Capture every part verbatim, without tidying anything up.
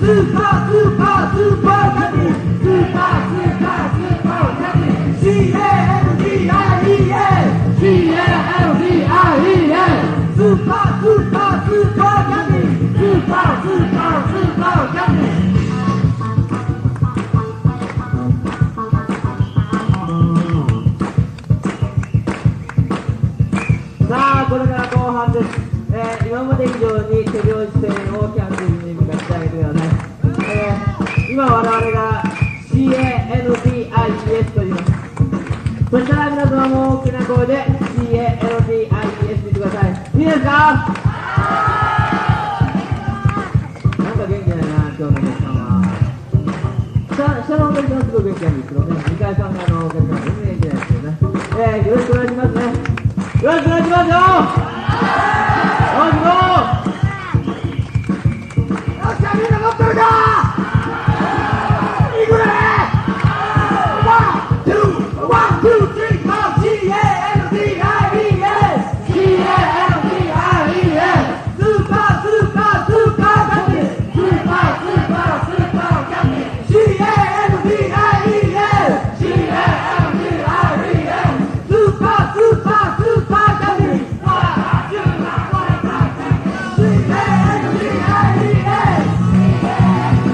ーパースーパースーパーキャンディースーパースーパースーパーキャンディー シーエーエルディーアイイーエー シーエーエルディーアイイーエー スーパースーパースーパーキャンディースーパースーパースーパーキャンディーさあこれから後半です、えー、今まで以上に手拍子声をキャンディーに向かってあげてください、えー、今我々が シーエーエヌディーアイイーエス と言います。そしたら皆様も大きな声で シーエーエヌディーアイイーエス 言ってください。いいですか？なんか元気ないな今日のお客さんは。下, 下のお客さんはすごい元気なんですけどね、にかいさん側のお客さんは全然元気ないですよね、えー、よろしくお願いしますね。よろしくお願いしますよ。よし行こう。よっしゃみんな乗ってるか。いくね。ワンツーワンツースリーフォー シーエーエヌディーアイイーエス シーエーエヌディーアイイーエス スーパースーパースーパーキャンディースーパースーパースーパーキャンディー シーエーエヌディーアイイーエス シーエーエヌディーアイイーエス スーパースーパースーパーキャンディーシーエーエヌディーアイイーエス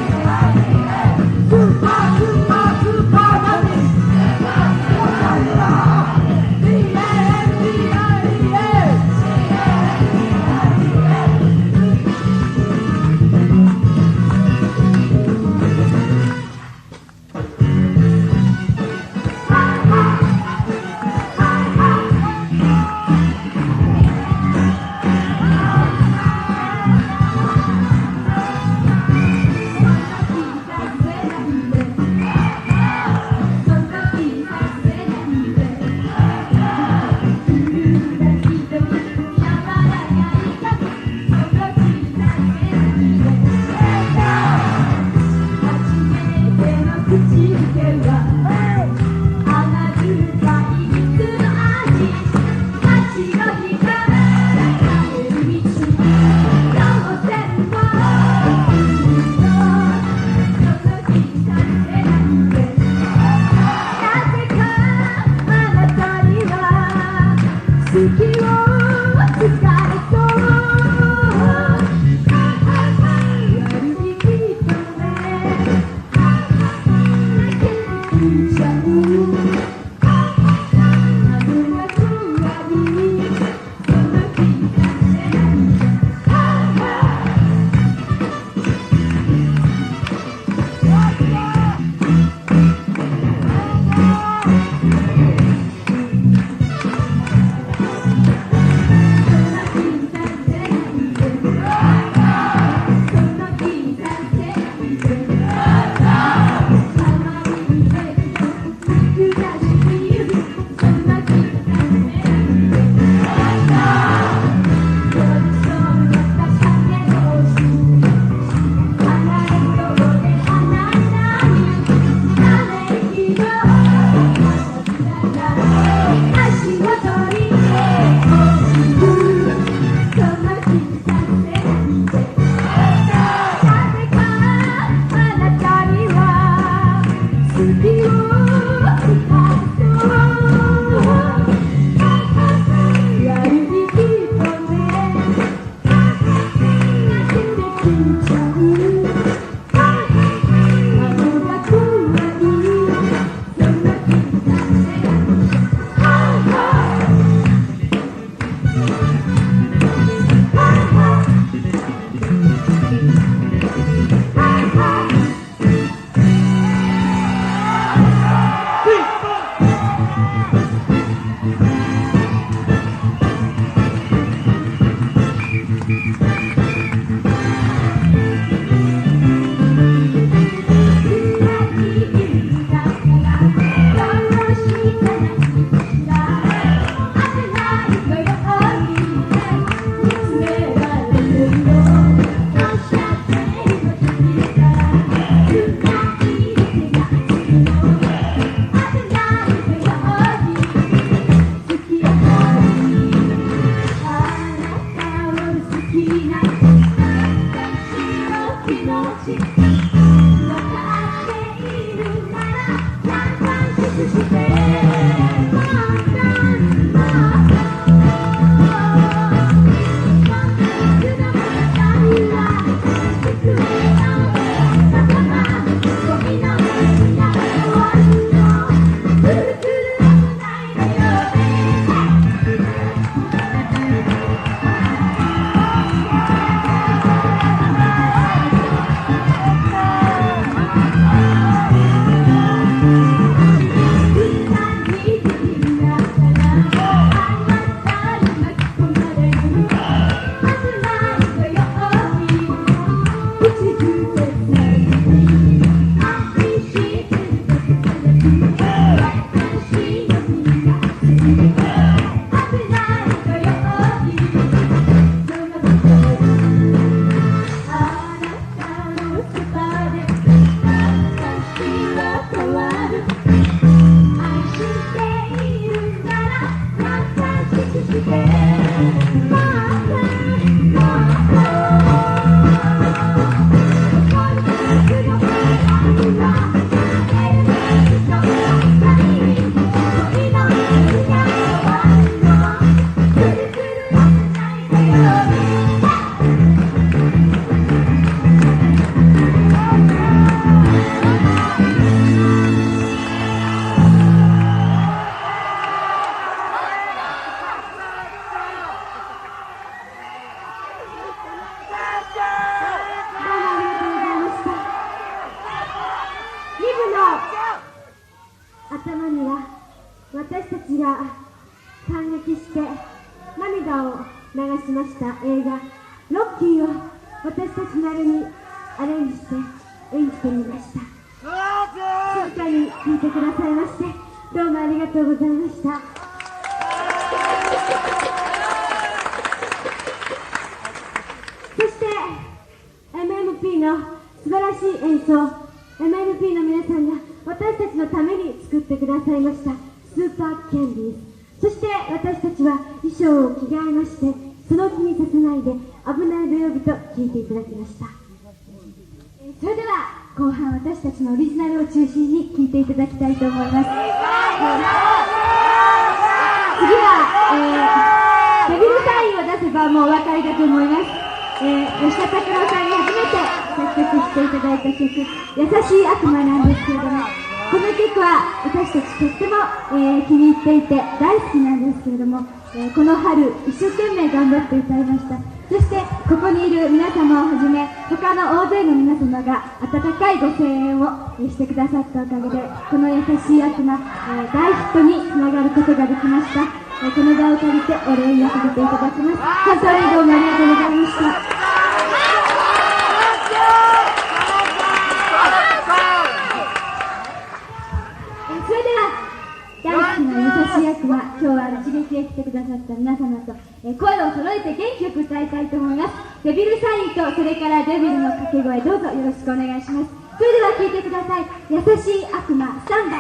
頭には私たちが感激して涙を流しました映画「ロッキー」を私たちなりにアレンジして演じてみました。静かに聴いてくださいましてどうもありがとうございました。そして エムエムピー の素晴らしい演奏、 エムエムピー の皆さんが私たちのために作ってくださいましたスーパーキャンディーズ、そして私たちは衣装を着替えましてその気にさせないで危ない土曜日と聴いていただきました。それでは後半私たちのオリジナルを中心に聴いていただきたいと思います。次は、えー、デビルサインを出せばもうお分かりだと思います。えー、吉田拓郎さんに初めて作曲していただいた曲「優しい悪魔」なんですけれども、この曲は私たちとっても、えー、気に入っていて大好きなんですけれども、えー、この春一生懸命頑張って歌いました。そしてここにいる皆様をはじめ他の大勢の皆様が温かいご声援をしてくださったおかげでこの優しい悪魔、えー、大ヒットにつながることができました。えー、この場を借りてお礼言わせていただきます。本当にどうもありがとうございました。大好きな優しい悪魔、今日は一撃へ来てくださった皆様と、えー、声を揃えて元気よく歌いたいと思います。デビルサインとそれからデビルの掛け声どうぞよろしくお願いします。それでは聴いてください。優しい悪魔スタンバイ。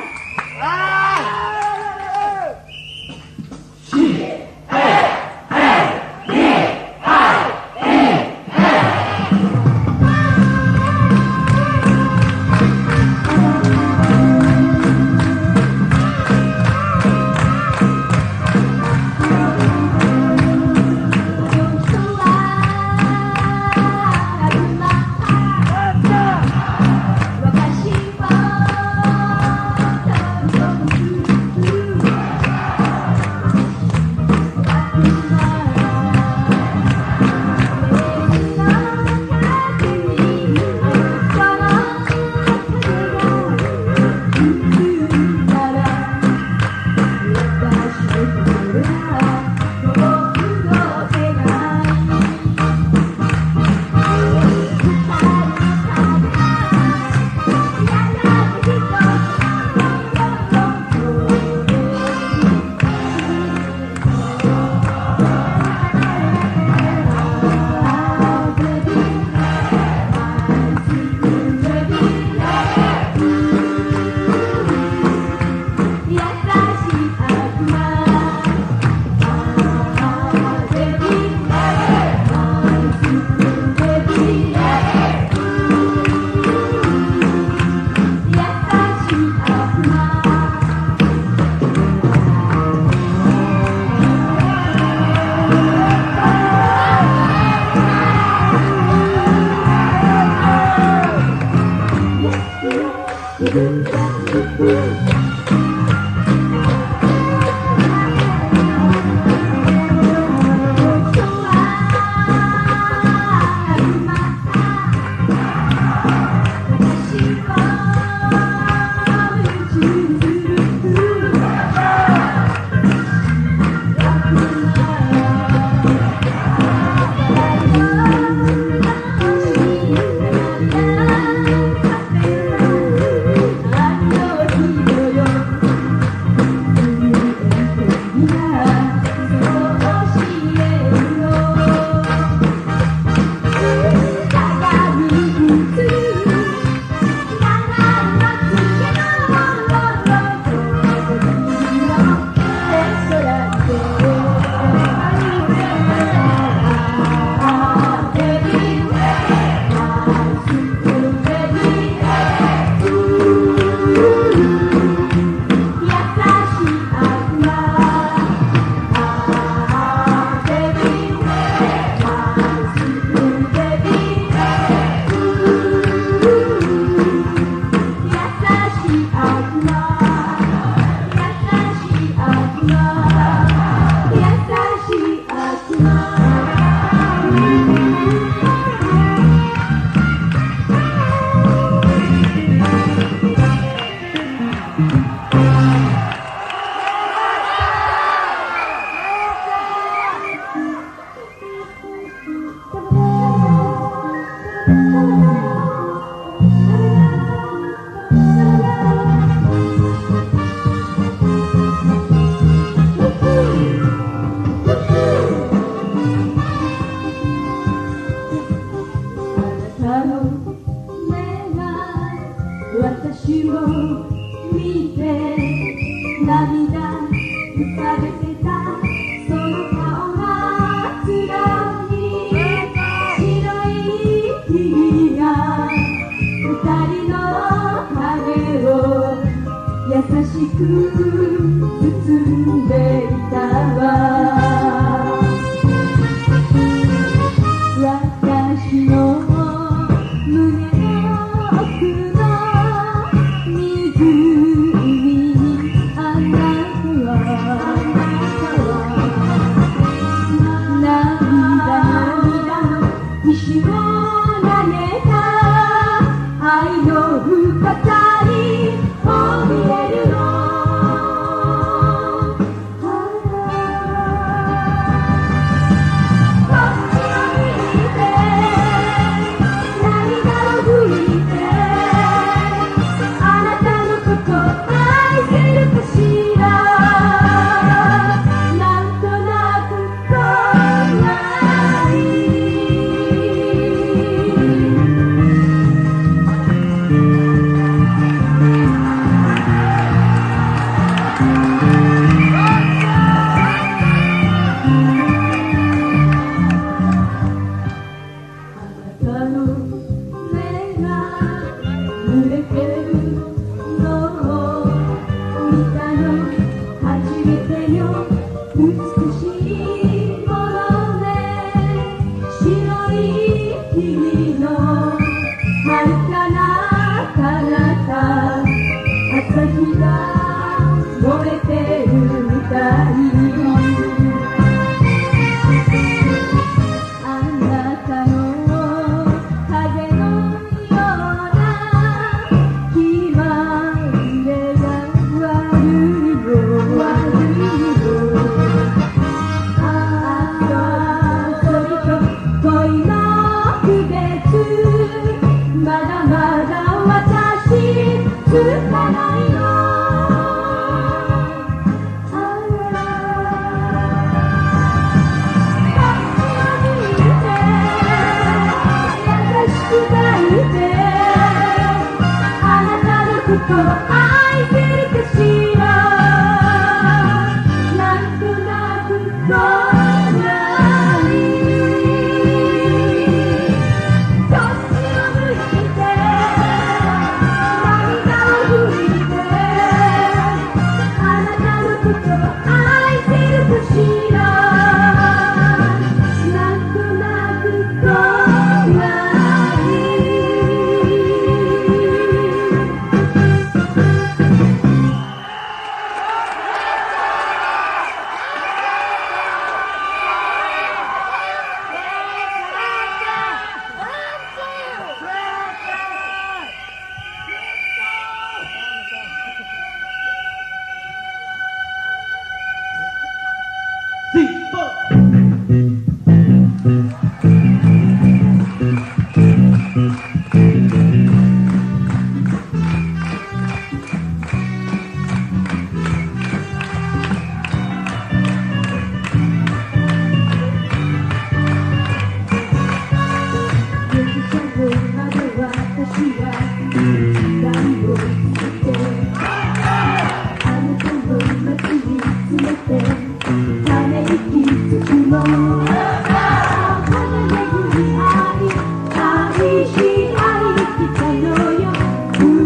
私は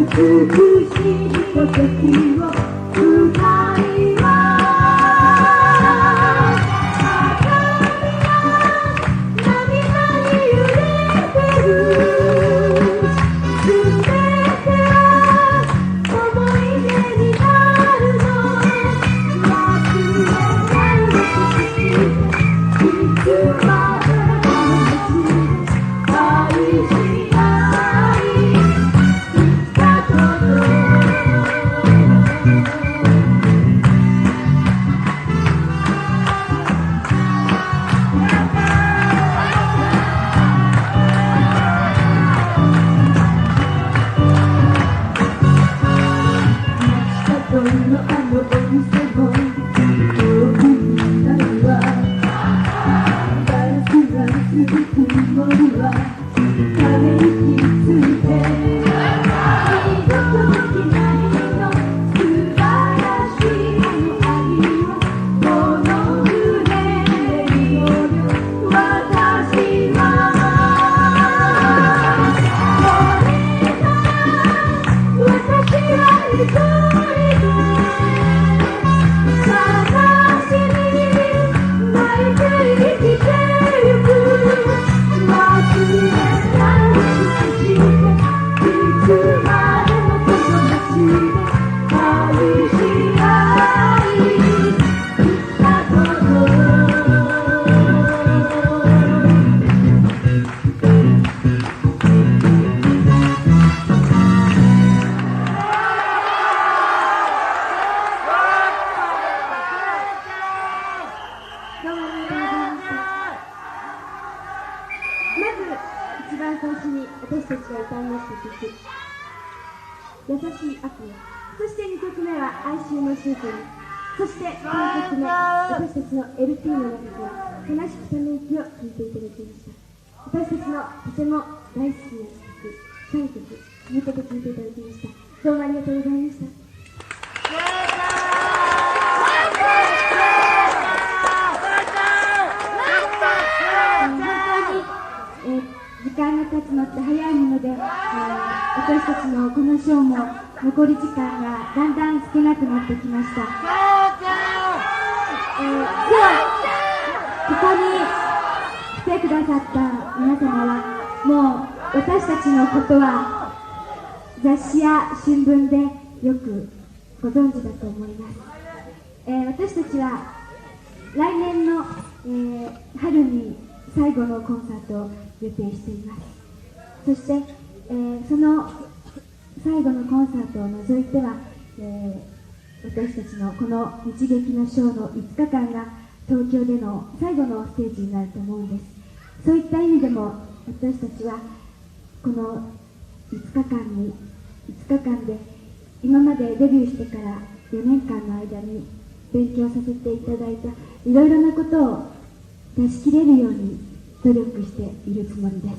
日劇のショーのいつかかんが東京での最後のステージになると思うんです。そういった意味でも私たちはこのいつかかんにいつかかんで今までデビューしてからよねんかんの間に勉強させていただいたいろいろなことを出し切れるように努力しているつもりです。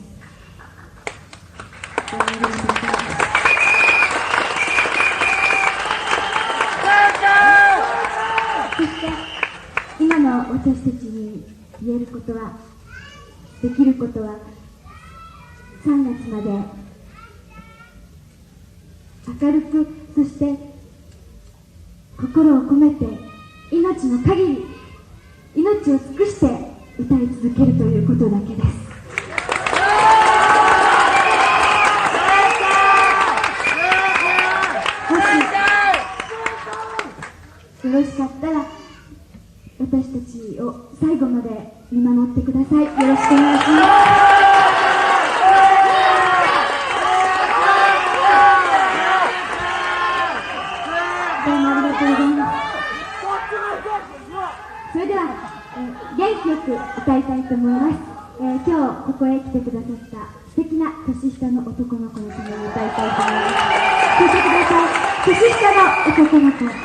ありがとうございます。そして今の私たちに言えることは、できることは、さんがつまで明るく、そして心を込めて命の限り命を尽くして歌い続けるということだけです。よろしかったら私たちを最後まで見守ってください。よろしくお願いします。どうもありがとうございます。それでは、えー、元気よく歌いたいと思います。えー、今日ここへ来てくださった素敵な年下の男の子のために歌いたいと思います。聴いてください。年下の男の子。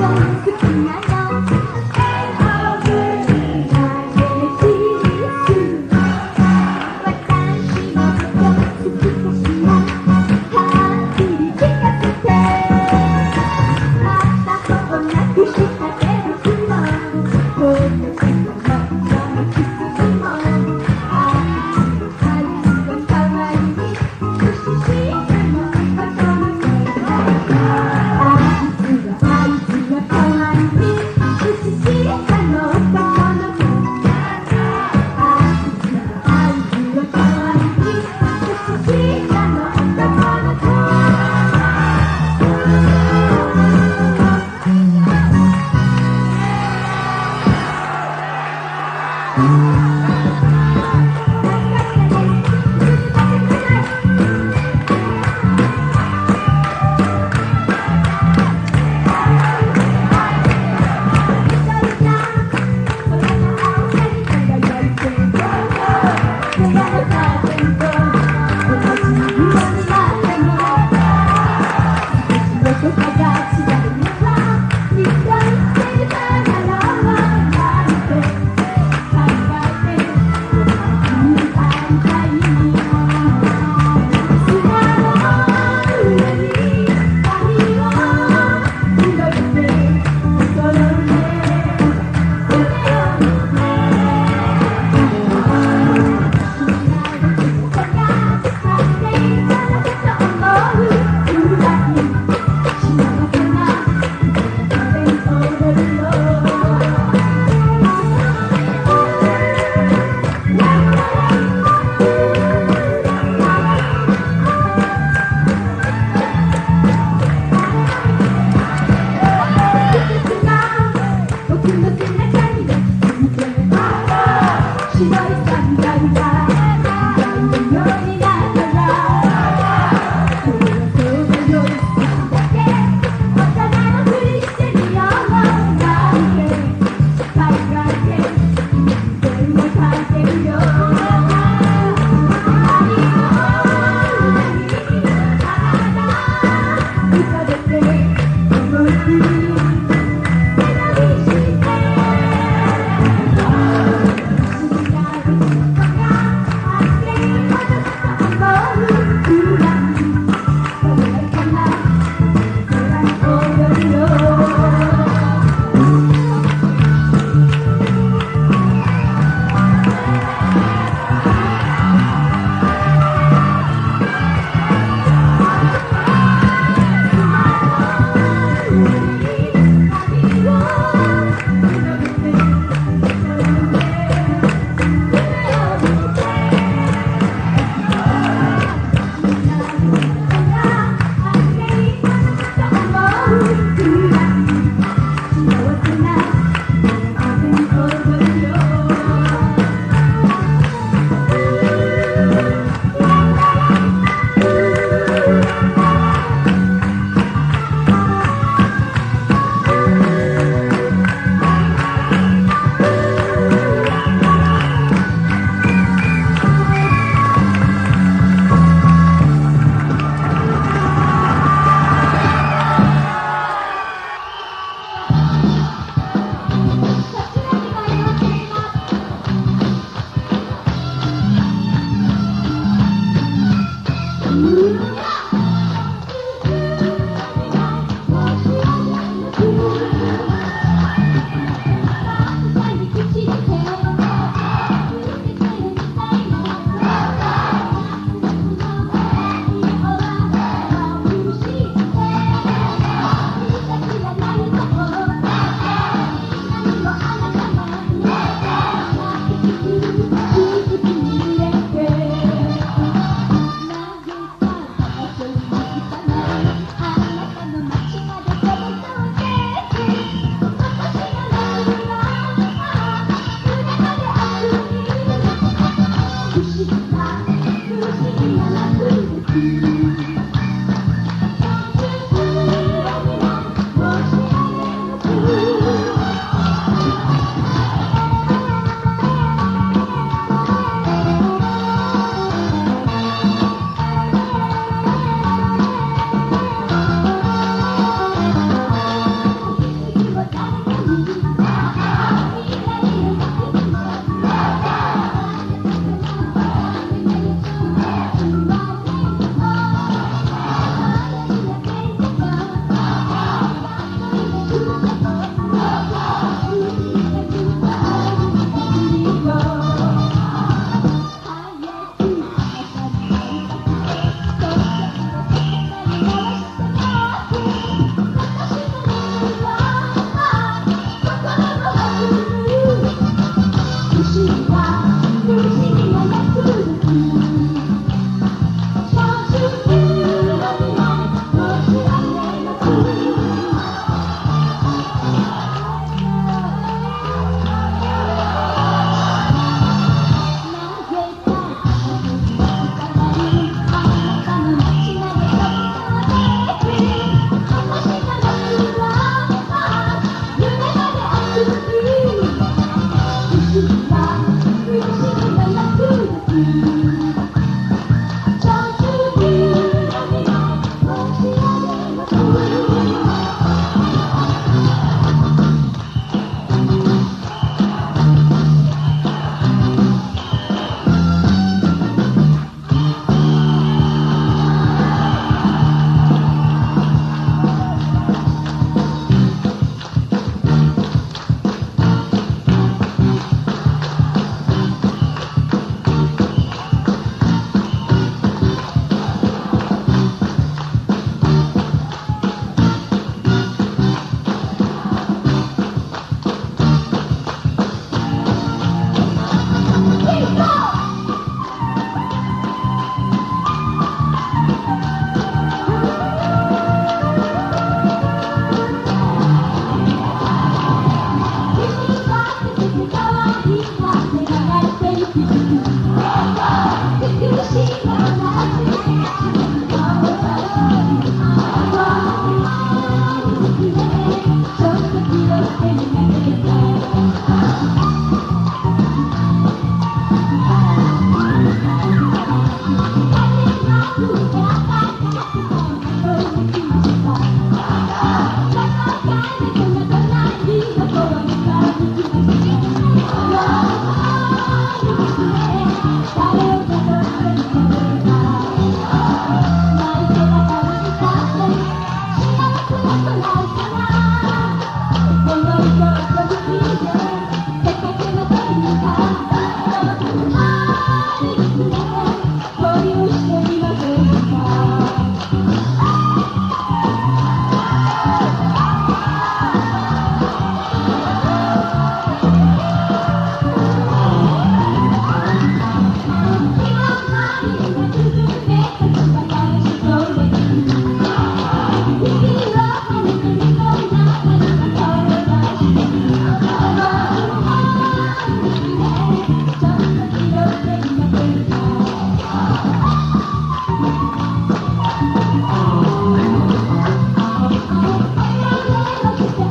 あいつは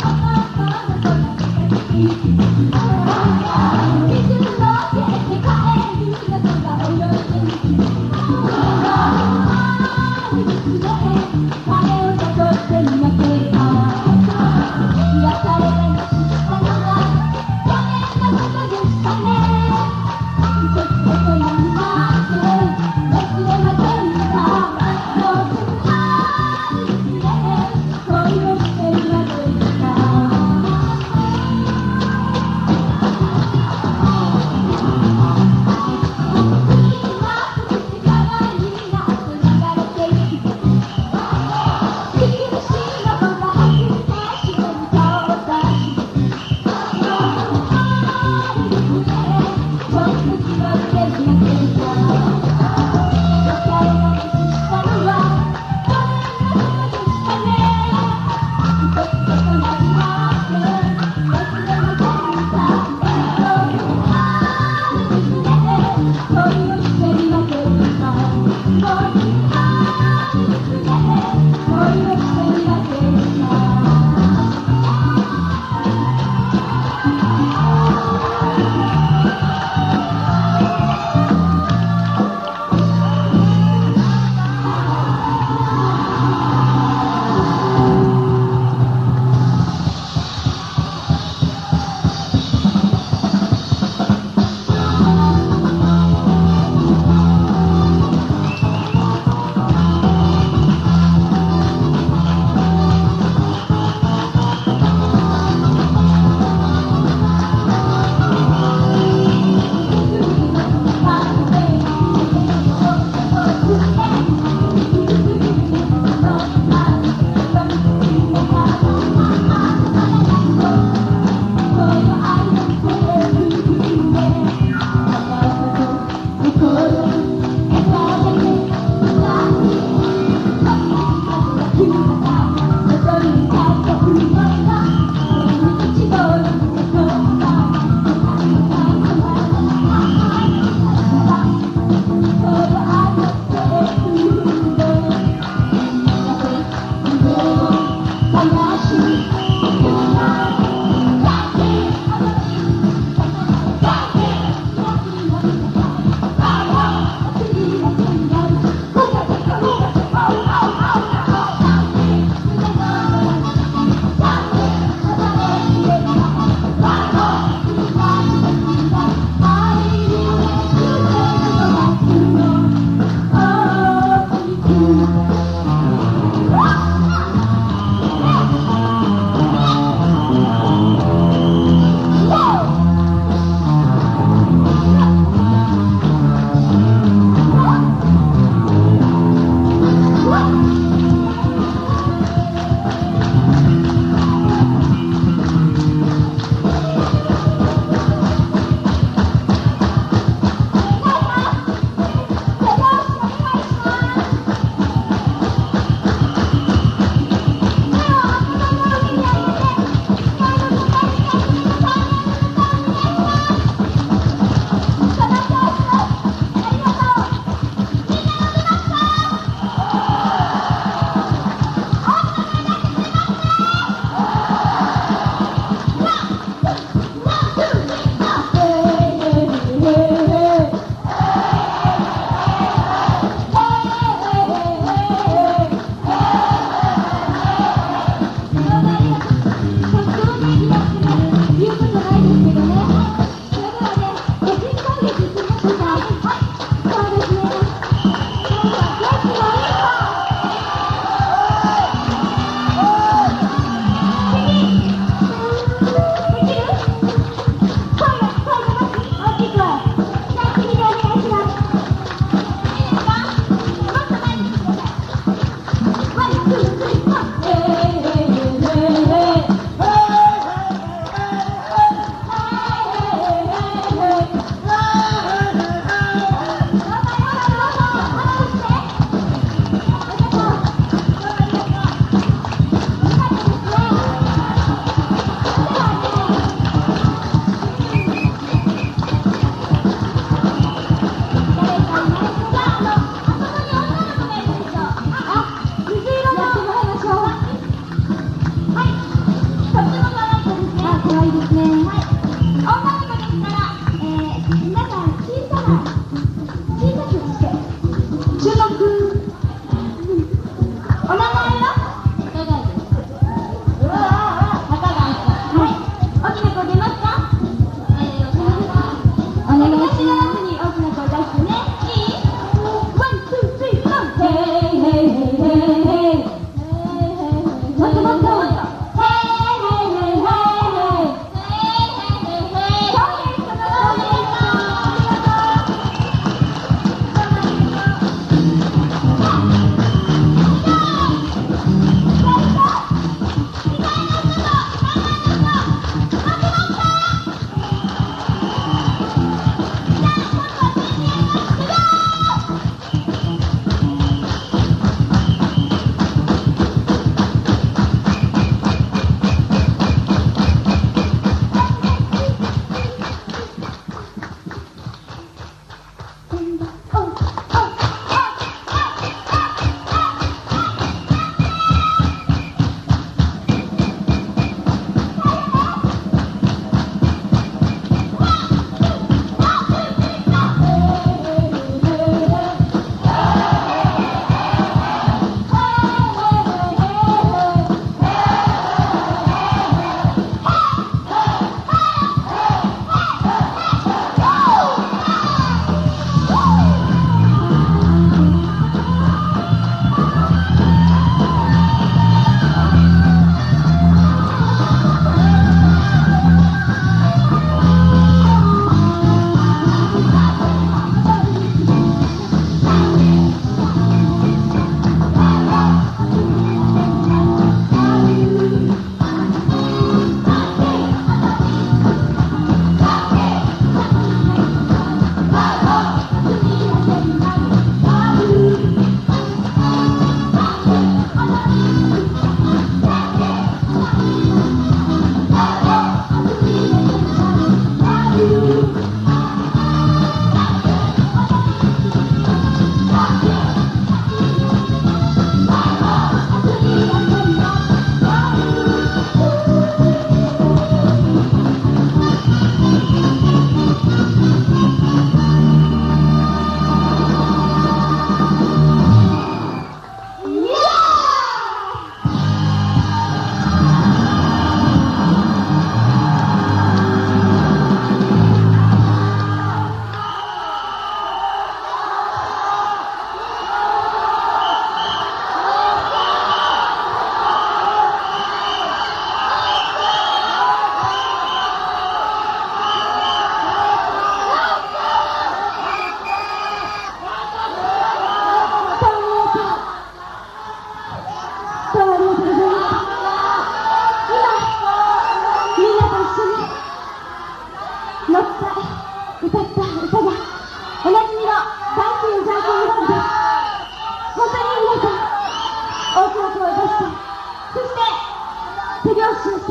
恋をしてるわと言った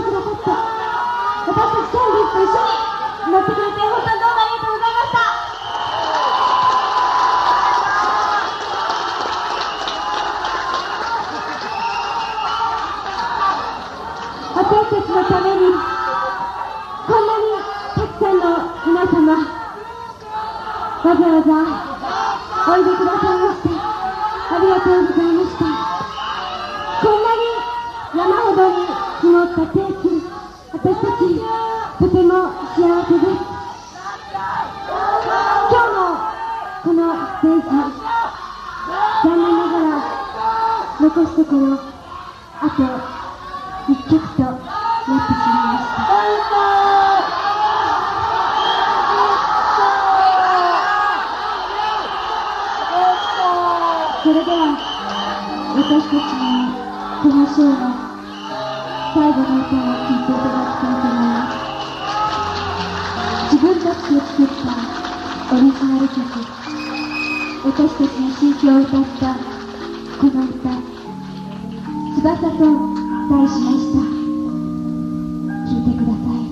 ってくださって、私たちキャンディーズと一緒に乗ってくれて本当にどうもありがとうございました。私たちのためにこんなにたくさんの皆様わざわざおいでくださいましてありがとうございました。こんなに山ほどに積もったケーキ、私たちとても幸せです。今日のこのステージ、残念ながら残すところあといっきょくとなってしまいました。それでは私たちのこのショーの最後の歌を聴いていただきたいと思います。自分たちで作ったオリジナル曲、私たちの心境を歌ったこの歌、翼と題しました。聴いてください。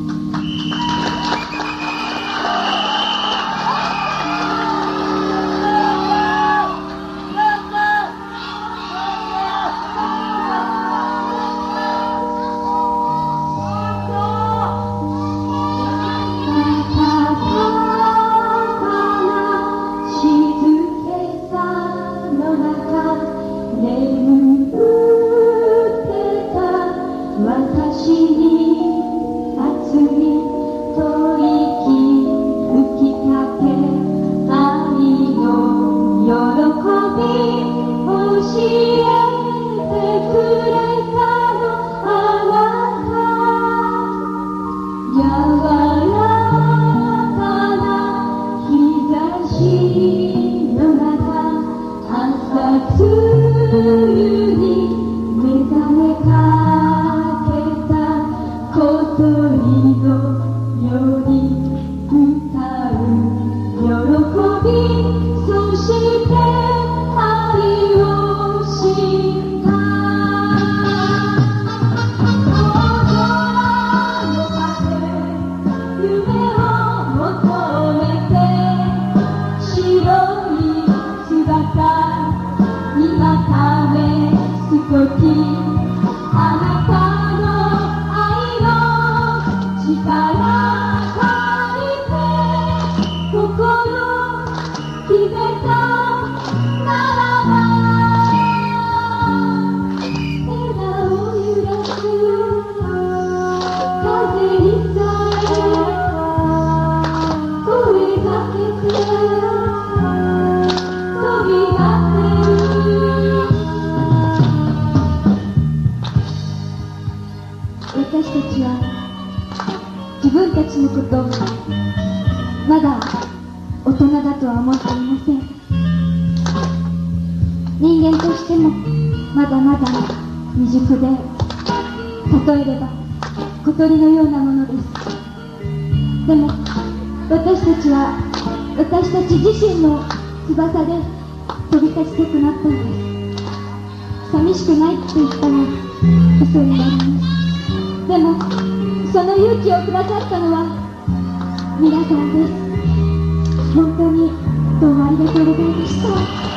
私たちは自分たちのことをまだ大人だとは思っていません。人間としてもまだまだ未熟で、例えれば小鳥のようなものです。でも私たちは私たち自身の翼で飛び立ちたくなったんです。寂しくないって言ったら嘘になります。でもその勇気をくださったのは皆さんです。本当にどうもありがとうございました。